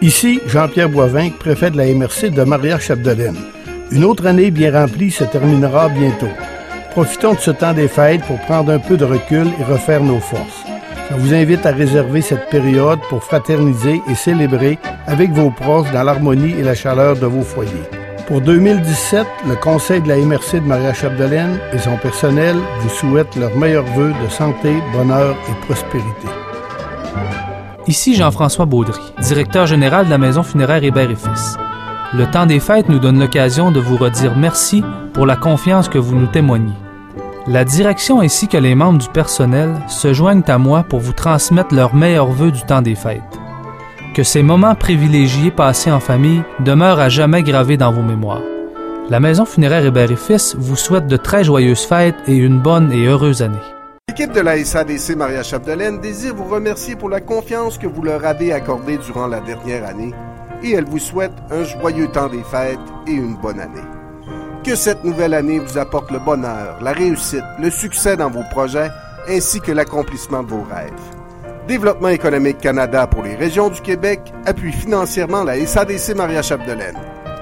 Ici, Jean-Pierre Boivin, préfet de la MRC de Maria-Chapdelaine. Une autre année bien remplie se terminera bientôt. Profitons de ce temps des fêtes pour prendre un peu de recul et refaire nos forces. Je vous invite à réserver cette période pour fraterniser et célébrer avec vos proches dans l'harmonie et la chaleur de vos foyers. Pour 2017, le Conseil de la MRC de Maria-Chapdelaine et son personnel vous souhaitent leurs meilleurs vœux de santé, bonheur et prospérité. Ici Jean-François Baudry, directeur général de la Maison funéraire Hébert et Fils. Le temps des fêtes nous donne l'occasion de vous redire merci pour la confiance que vous nous témoignez. La direction ainsi que les membres du personnel se joignent à moi pour vous transmettre leurs meilleurs vœux du temps des fêtes. Que ces moments privilégiés passés en famille demeurent à jamais gravés dans vos mémoires. La Maison funéraire Hébert et Fils vous souhaite de très joyeuses fêtes et une bonne et heureuse année. L'équipe de la SADC Maria-Chapdelaine désire vous remercier pour la confiance que vous leur avez accordée durant la dernière année et elle vous souhaite un joyeux temps des fêtes et une bonne année. Que cette nouvelle année vous apporte le bonheur, la réussite, le succès dans vos projets ainsi que l'accomplissement de vos rêves. Développement économique Canada pour les régions du Québec appuie financièrement la SADC Maria-Chapdelaine.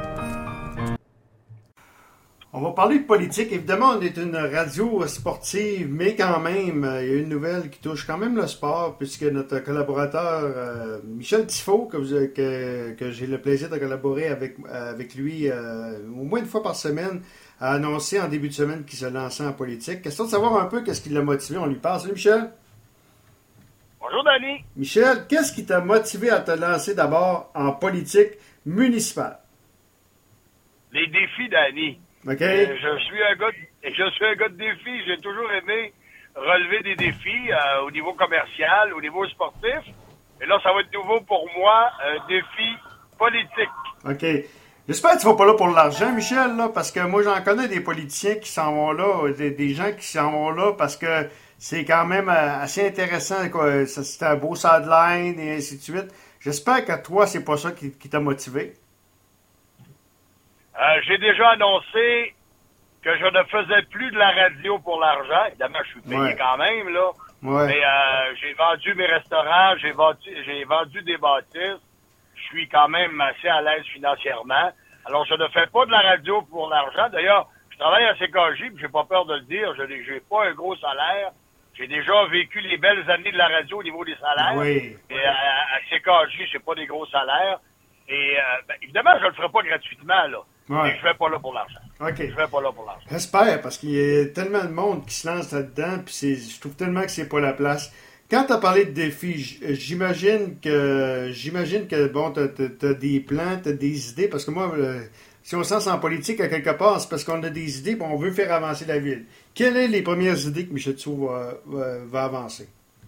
On va parler de politique. Évidemment, on est une radio sportive, mais quand même, il y a une nouvelle qui touche quand même le sport, puisque notre collaborateur Michel Tifo, que j'ai le plaisir de collaborer avec lui au moins une fois par semaine, a annoncé en début de semaine qu'il se lançait en politique. Question de savoir un peu qu'est-ce qui l'a motivé. On lui parle. Salut Michel. Bonjour Danny. Michel, qu'est-ce qui t'a motivé à te lancer d'abord en politique municipale? Les défis, Danny. Okay. Je suis un gars de défis. J'ai toujours aimé relever des défis au niveau commercial, au niveau sportif. Et là, ça va être nouveau pour moi, un défi politique. OK. J'espère que tu ne vas pas là pour l'argent, Michel, là, parce que moi, j'en connais des politiciens qui s'en vont là, des gens qui s'en vont là parce que c'est quand même assez intéressant, quoi. C'est un beau sideline et ainsi de suite. J'espère que toi, c'est pas ça qui t'a motivé. J'ai déjà annoncé que je ne faisais plus de la radio pour l'argent. Évidemment, je suis payé quand même, là. Ouais. Mais j'ai vendu mes restaurants, j'ai vendu des bâtisses. Je suis quand même assez à l'aise financièrement. Alors, je ne fais pas de la radio pour l'argent. D'ailleurs, je travaille à CKJ, puis j'ai pas peur de le dire. J'ai pas un gros salaire. J'ai déjà vécu les belles années de la radio au niveau des salaires. Oui. Et à CKJ, c'est pas des gros salaires. Et évidemment, je le ferai pas gratuitement, là. Ouais. Mais je vais pas là pour l'argent. OK. Je vais pas là pour l'argent. J'espère, parce qu'il y a tellement de monde qui se lance là-dedans, puis je trouve tellement que c'est pas la place. Quand tu as parlé de défis, j'imagine que bon, t'as des plans, t'as des idées, parce que moi, si on se lance en politique à quelque part, c'est parce qu'on a des idées et on veut faire avancer la ville. Quelles sont les premières idées que Michel Tifo va avancer?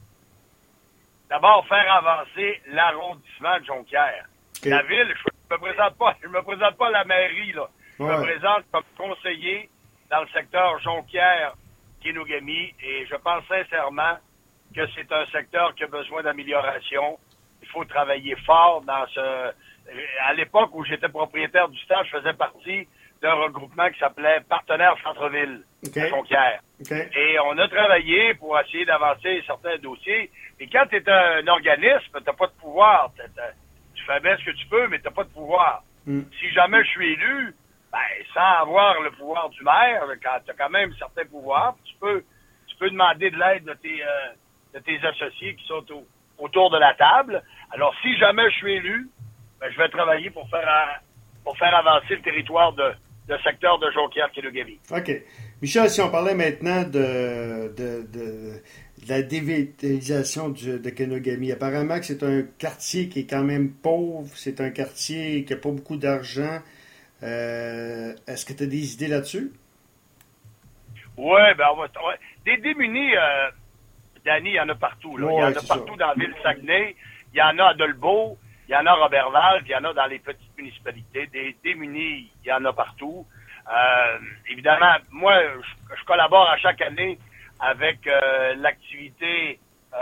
D'abord, faire avancer l'arrondissement de Jonquière. Okay. La ville, je me présente pas à la mairie, là. Je me présente comme conseiller dans le secteur Jonquière-Kenogami et je pense sincèrement que c'est un secteur qui a besoin d'amélioration. Il faut travailler fort dans ce... À l'époque où j'étais propriétaire du stade, je faisais partie d'un regroupement qui s'appelait Partenaires Centre-Ville à Jonquière. Okay. Et on a travaillé pour essayer d'avancer certains dossiers. Et quand tu es un organisme, tu n'as pas de pouvoir. Tu fais bien ce que tu peux, mais tu n'as pas de pouvoir. Si jamais je suis élu, sans avoir le pouvoir du maire, tu as quand même certains pouvoirs, tu peux demander de l'aide de tes associés qui sont autour de la table. Alors, si jamais je suis élu, je vais travailler pour faire avancer le territoire de secteur de Jonquière-Kenogami. OK. Michel, si on parlait maintenant de la dévitalisation de Kenogami, apparemment que c'est un quartier qui est quand même pauvre, c'est un quartier qui n'a pas beaucoup d'argent. Est-ce que tu as des idées là-dessus? Oui, des démunis, Danny, il y en a partout. Là. Il y en a partout dans la ville de Saguenay. Il y en a à Dolbeau. Il y en a à Robertval. Il y en a dans les petites municipalités. Des démunis, il y en a partout. Évidemment, moi, je collabore à chaque année avec l'activité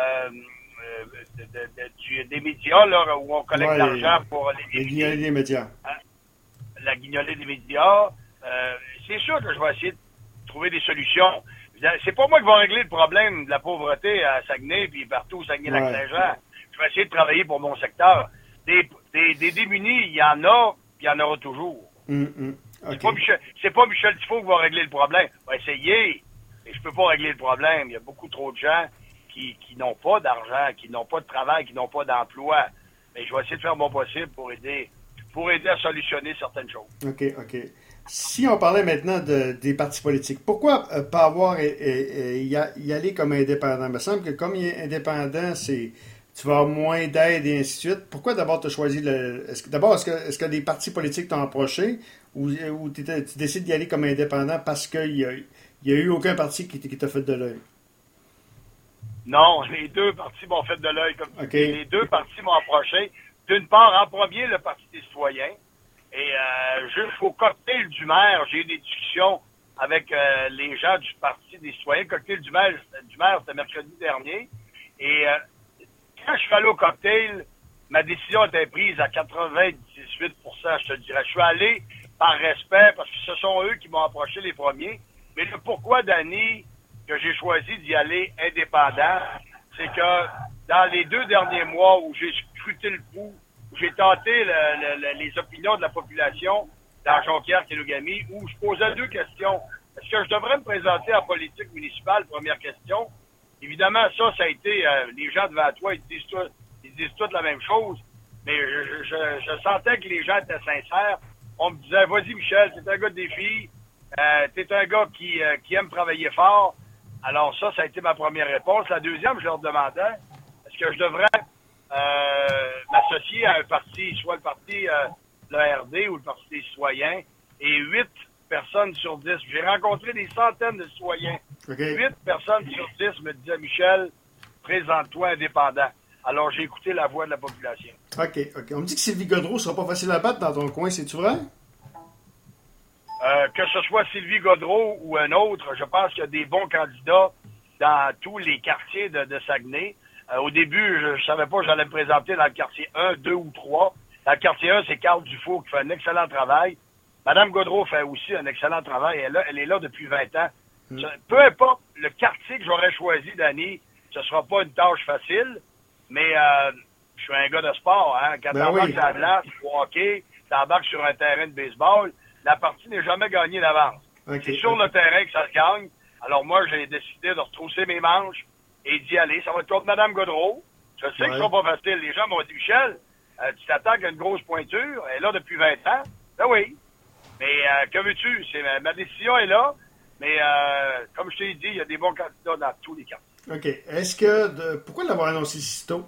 des médias, là, où on collecte l'argent pour les guignolées des médias. La guignolée des médias. C'est sûr que je vais essayer de trouver des solutions. C'est pas moi qui vais régler le problème de la pauvreté à Saguenay puis partout au Saguenay-Lac-Saint-Jean. Je vais essayer de travailler pour mon secteur. Des démunis, il y en a, puis il y en aura toujours. Okay. C'est pas Michel Tifo qui va régler le problème. On va essayer, mais je peux pas régler le problème. Il y a beaucoup trop de gens qui n'ont pas d'argent, qui n'ont pas de travail, qui n'ont pas d'emploi. Mais je vais essayer de faire mon possible pour aider à solutionner certaines choses. OK. Si on parlait maintenant des partis politiques, pourquoi pas avoir y aller comme indépendant? Il me semble que comme il est indépendant, tu vas avoir moins d'aide et ainsi de suite. Pourquoi d'abord tu as choisi est-ce que des partis politiques t'ont approché ou tu décides d'y aller comme indépendant parce qu'il y a eu aucun parti qui t'a fait de l'œil? Non, les deux partis m'ont fait de l'œil. Okay. Les deux partis m'ont approché. D'une part, en premier, le Parti des citoyens. Et jusqu'au cocktail du maire, j'ai eu des discussions avec les gens du Parti des citoyens. Le cocktail du maire, c'était mercredi dernier. Et quand je suis allé au cocktail, ma décision était prise à 98%, je te dirais. Je suis allé par respect, parce que ce sont eux qui m'ont approché les premiers. Mais le pourquoi, Danny, que j'ai choisi d'y aller indépendant, c'est que dans les 2 derniers mois où j'ai scruté le pouls, où j'ai tenté les opinions de la population dans Jonquière-Kenogami, où je posais 2 questions. Est-ce que je devrais me présenter en politique municipale? Première question. Évidemment, ça a été, les gens devant toi, ils disent tous la même chose, mais je sentais que les gens étaient sincères. On me disait, vas-y Michel, t'es un gars de défi, t'es un gars qui aime travailler fort. Alors ça a été ma première réponse. La deuxième, je leur demandais, est-ce que je devrais m'associer à un parti, soit le parti le RD ou le Parti des citoyens, et 8 personnes sur 10. J'ai rencontré des centaines de citoyens. Okay. 8 personnes sur 10 me disaient, Michel, présente-toi indépendant. Alors, j'ai écouté la voix de la population. OK. On me dit que Sylvie Gaudreau sera pas facile à battre dans ton coin, c'est-tu vrai? Que ce soit Sylvie Gaudreau ou un autre, je pense qu'il y a des bons candidats dans tous les quartiers de Saguenay. Au début, je savais pas que j'allais me présenter dans le quartier 1, 2 ou 3. Dans le quartier 1, c'est Carl Dufault qui fait un excellent travail. Madame Gaudreau fait aussi un excellent travail. Elle est là depuis 20 ans. Peu importe le quartier que j'aurais choisi, Danny, ce sera pas une tâche facile, mais je suis un gars de sport. Hein? Quand t'embarques sur la glace, au hockey, t'embarques sur un terrain de baseball, la partie n'est jamais gagnée d'avance. Okay. C'est sur le terrain que ça se gagne. Alors moi, j'ai décidé de retrousser mes manches et d'y aller. Ça va être contre Mme Gaudreau. Je sais que ce sera pas facile. Les gens m'ont dit, Michel, tu t'attaques à une grosse pointure. Elle est là depuis 20 ans. Ben oui. Mais que veux-tu? Ma décision est là. Mais comme je t'ai dit, il y a des bons candidats dans tous les quartiers. OK. Est-ce que... pourquoi l'avoir annoncé si tôt?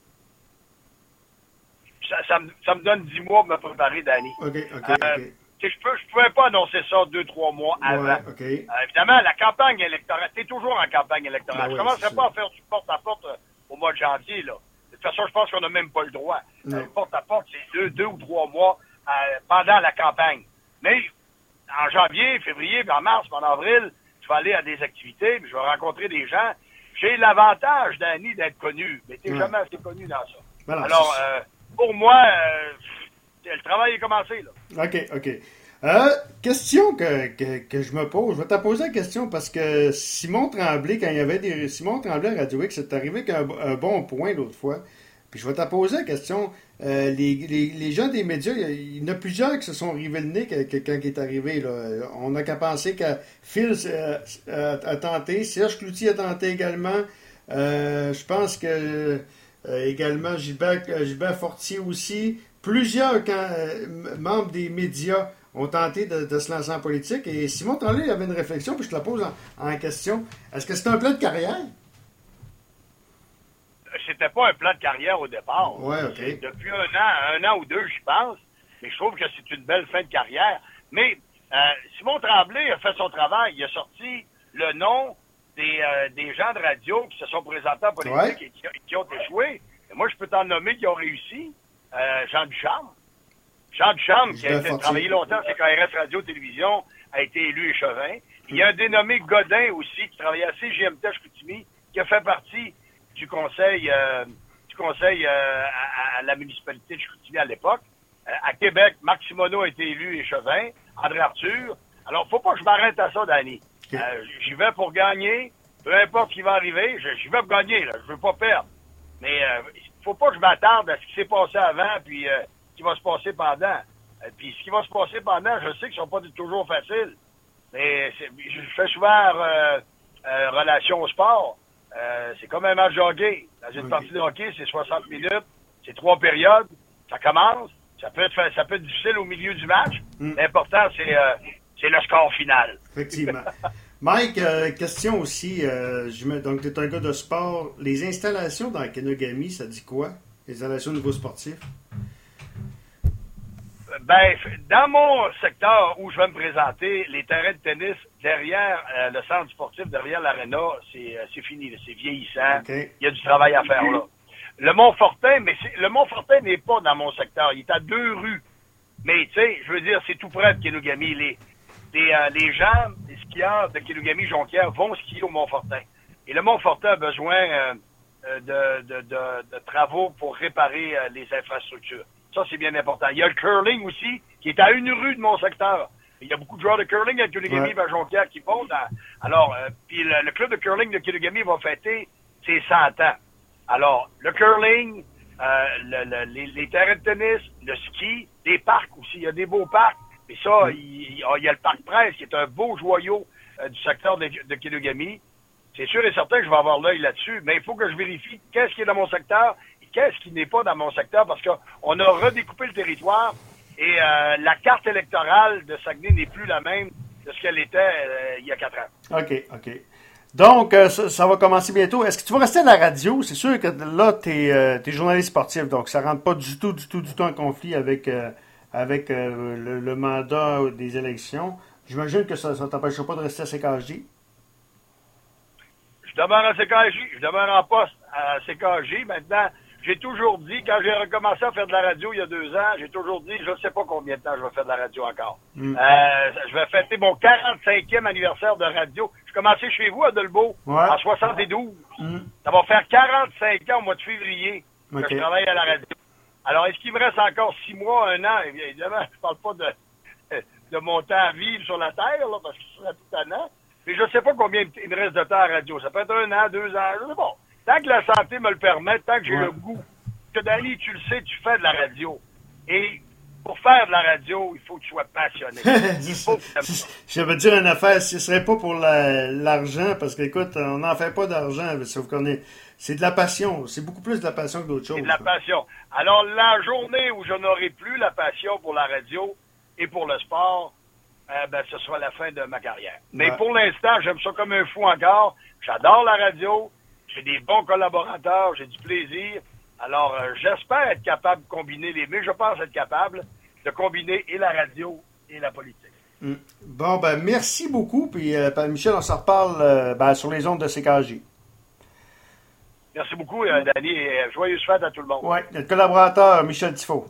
Ça me donne 10 mois pour me préparer, Danny. OK. Je pouvais pas annoncer ça 2-3 mois avant. Ouais, okay. Évidemment, la campagne électorale, t'es toujours en campagne électorale. Je ne commencerai pas à faire du porte-à-porte au mois de janvier, là. De toute façon, je pense qu'on n'a même pas le droit. Porte-à-porte, c'est 2 ou 3 mois pendant la campagne. Mais en janvier, février, en mars, en avril, je vais aller à des activités, puis je vais rencontrer des gens. J'ai l'avantage, Danny, d'être connu, mais t'es jamais assez connu dans ça. Voilà, alors, pour moi, le travail est commencé, là. OK. Question que je me pose. Je vais te poser la question parce que Simon Tremblay, quand il y avait Simon Tremblay à Radio X, c'est arrivé qu'un bon point l'autre fois. Puis je vais te poser la question. Les gens des médias, il y en a plusieurs qui se sont rivé le nez quand il est arrivé. Là. On n'a qu'à penser que Phil a tenté, Serge Cloutier a tenté également. Je pense que également Gilbert Fortier aussi. Plusieurs membres des médias ont tenté de se lancer en politique. Et Simon Tremblay avait une réflexion, puis je te la pose en question. Est-ce que c'est un plan de carrière? C'était pas un plan de carrière au départ. Ouais, OK. Depuis un an ou deux, j'y pense. Mais je trouve que c'est une belle fin de carrière. Mais Simon Tremblay a fait son travail. Il a sorti le nom des gens de radio qui se sont présentés en politique et qui ont échoué. Et moi, je peux t'en nommer qui ont réussi. Jean Ducharme. Jean Ducharme, qui a travaillé longtemps chez KRS Radio-Télévision, a été élu échevin. Il y a un dénommé Godin aussi, qui travaillait à CGMT à Chicoutimi, qui a fait partie du conseil à la municipalité de Chicoutimi à l'époque. À Québec, Marc Simoneau a été élu échevin. André Arthur. Alors, faut pas que je m'arrête à ça, Danny. J'y vais pour gagner. Peu importe ce qui va arriver, j'y vais pour gagner. Là. Je veux pas perdre. Mais faut pas que je m'attarde à ce qui s'est passé avant, puis qui va se passer pendant. Puis ce qui va se passer pendant, je sais que ce ne sera pas toujours facile. Mais je fais souvent relation au sport. C'est comme un match de hockey. Dans une partie de hockey, c'est 60 minutes, c'est 3 périodes, ça commence. Ça peut être difficile au milieu du match. L'important, c'est le score final. Effectivement. Mike, question aussi. Donc, tu es un gars de sport. Les installations dans Kenogami, ça dit quoi? Les installations au niveau sportif? Ben, dans mon secteur où je vais me présenter, les terrains de tennis derrière le centre sportif, derrière l'aréna, c'est fini. C'est vieillissant. Okay. Il y a du travail à faire là. Le Mont-Fortin, le Mont-Fortin n'est pas dans mon secteur. Il est à 2 rues. Mais, tu sais, je veux dire, c'est tout près de Kenogami. Les gens, les skieurs de Kenogami-Jonquière vont skier au Mont-Fortin. Et le Mont-Fortin a besoin de travaux pour réparer les infrastructures. Ça, c'est bien important. Il y a le curling aussi, qui est à 1 rue de mon secteur. Il y a beaucoup de joueurs de curling à Kenogami et Jonquière qui vont Alors, puis le club de curling de Kenogami va fêter ses 100 ans. Alors, le curling, les terrains de tennis, le ski, des parcs aussi. Il y a des beaux parcs. Et ça, il y a le Parc Prince, qui est un beau joyau du secteur de Kenogami. C'est sûr et certain que je vais avoir l'œil là-dessus, mais il faut que je vérifie qu'est-ce qui est dans mon secteur et qu'est-ce qui n'est pas dans mon secteur, parce qu'on a redécoupé le territoire et la carte électorale de Saguenay n'est plus la même de ce qu'elle était il y a 4 ans. OK. Donc, ça va commencer bientôt. Est-ce que tu vas rester à la radio? C'est sûr que là, tu es journaliste sportif, donc ça rentre pas du tout en conflit avec le mandat des élections. J'imagine que ça ne t'empêchera pas de rester à CKJ. Je demeure à CKJ. Je demeure en poste à CKJ. Maintenant, j'ai toujours dit, quand j'ai recommencé à faire de la radio il y a 2 ans, j'ai toujours dit, je ne sais pas combien de temps je vais faire de la radio encore. Je vais fêter mon 45e anniversaire de radio. Je commençais chez vous à Delbo en 72. Ça va faire 45 ans au mois de février que je travaille à la radio. Alors, est-ce qu'il me reste encore 6 mois, 1 an? Évidemment, je parle pas de mon temps à vivre sur la Terre, là, parce que ce serait tout un an. Mais je ne sais pas combien il me reste de temps à la radio. Ça peut être 1 an, 2 ans, je sais pas. Tant que la santé me le permet, tant que j'ai le goût. Que Danny, tu le sais, tu fais de la radio. Et pour faire de la radio, il faut que tu sois passionné. Je veux dire une affaire, ce ne serait pas pour l'argent, parce qu'écoute, on n'en fait pas d'argent, sauf qu'on c'est de la passion. C'est beaucoup plus de la passion que d'autres choses. C'est de la passion. Alors, la journée où je n'aurai plus la passion pour la radio et pour le sport, ce sera la fin de ma carrière. Mais pour l'instant, j'aime ça comme un fou encore. J'adore la radio. J'ai des bons collaborateurs. J'ai du plaisir. Alors, j'espère être capable de combiner les deux. Je pense être capable de combiner et la radio et la politique. Bon, merci beaucoup. Puis, Michel, on s'en reparle sur les ondes de CKJ. Merci beaucoup, Danny, et joyeuse fête à tout le monde. Oui, notre collaborateur, Michel Tifo.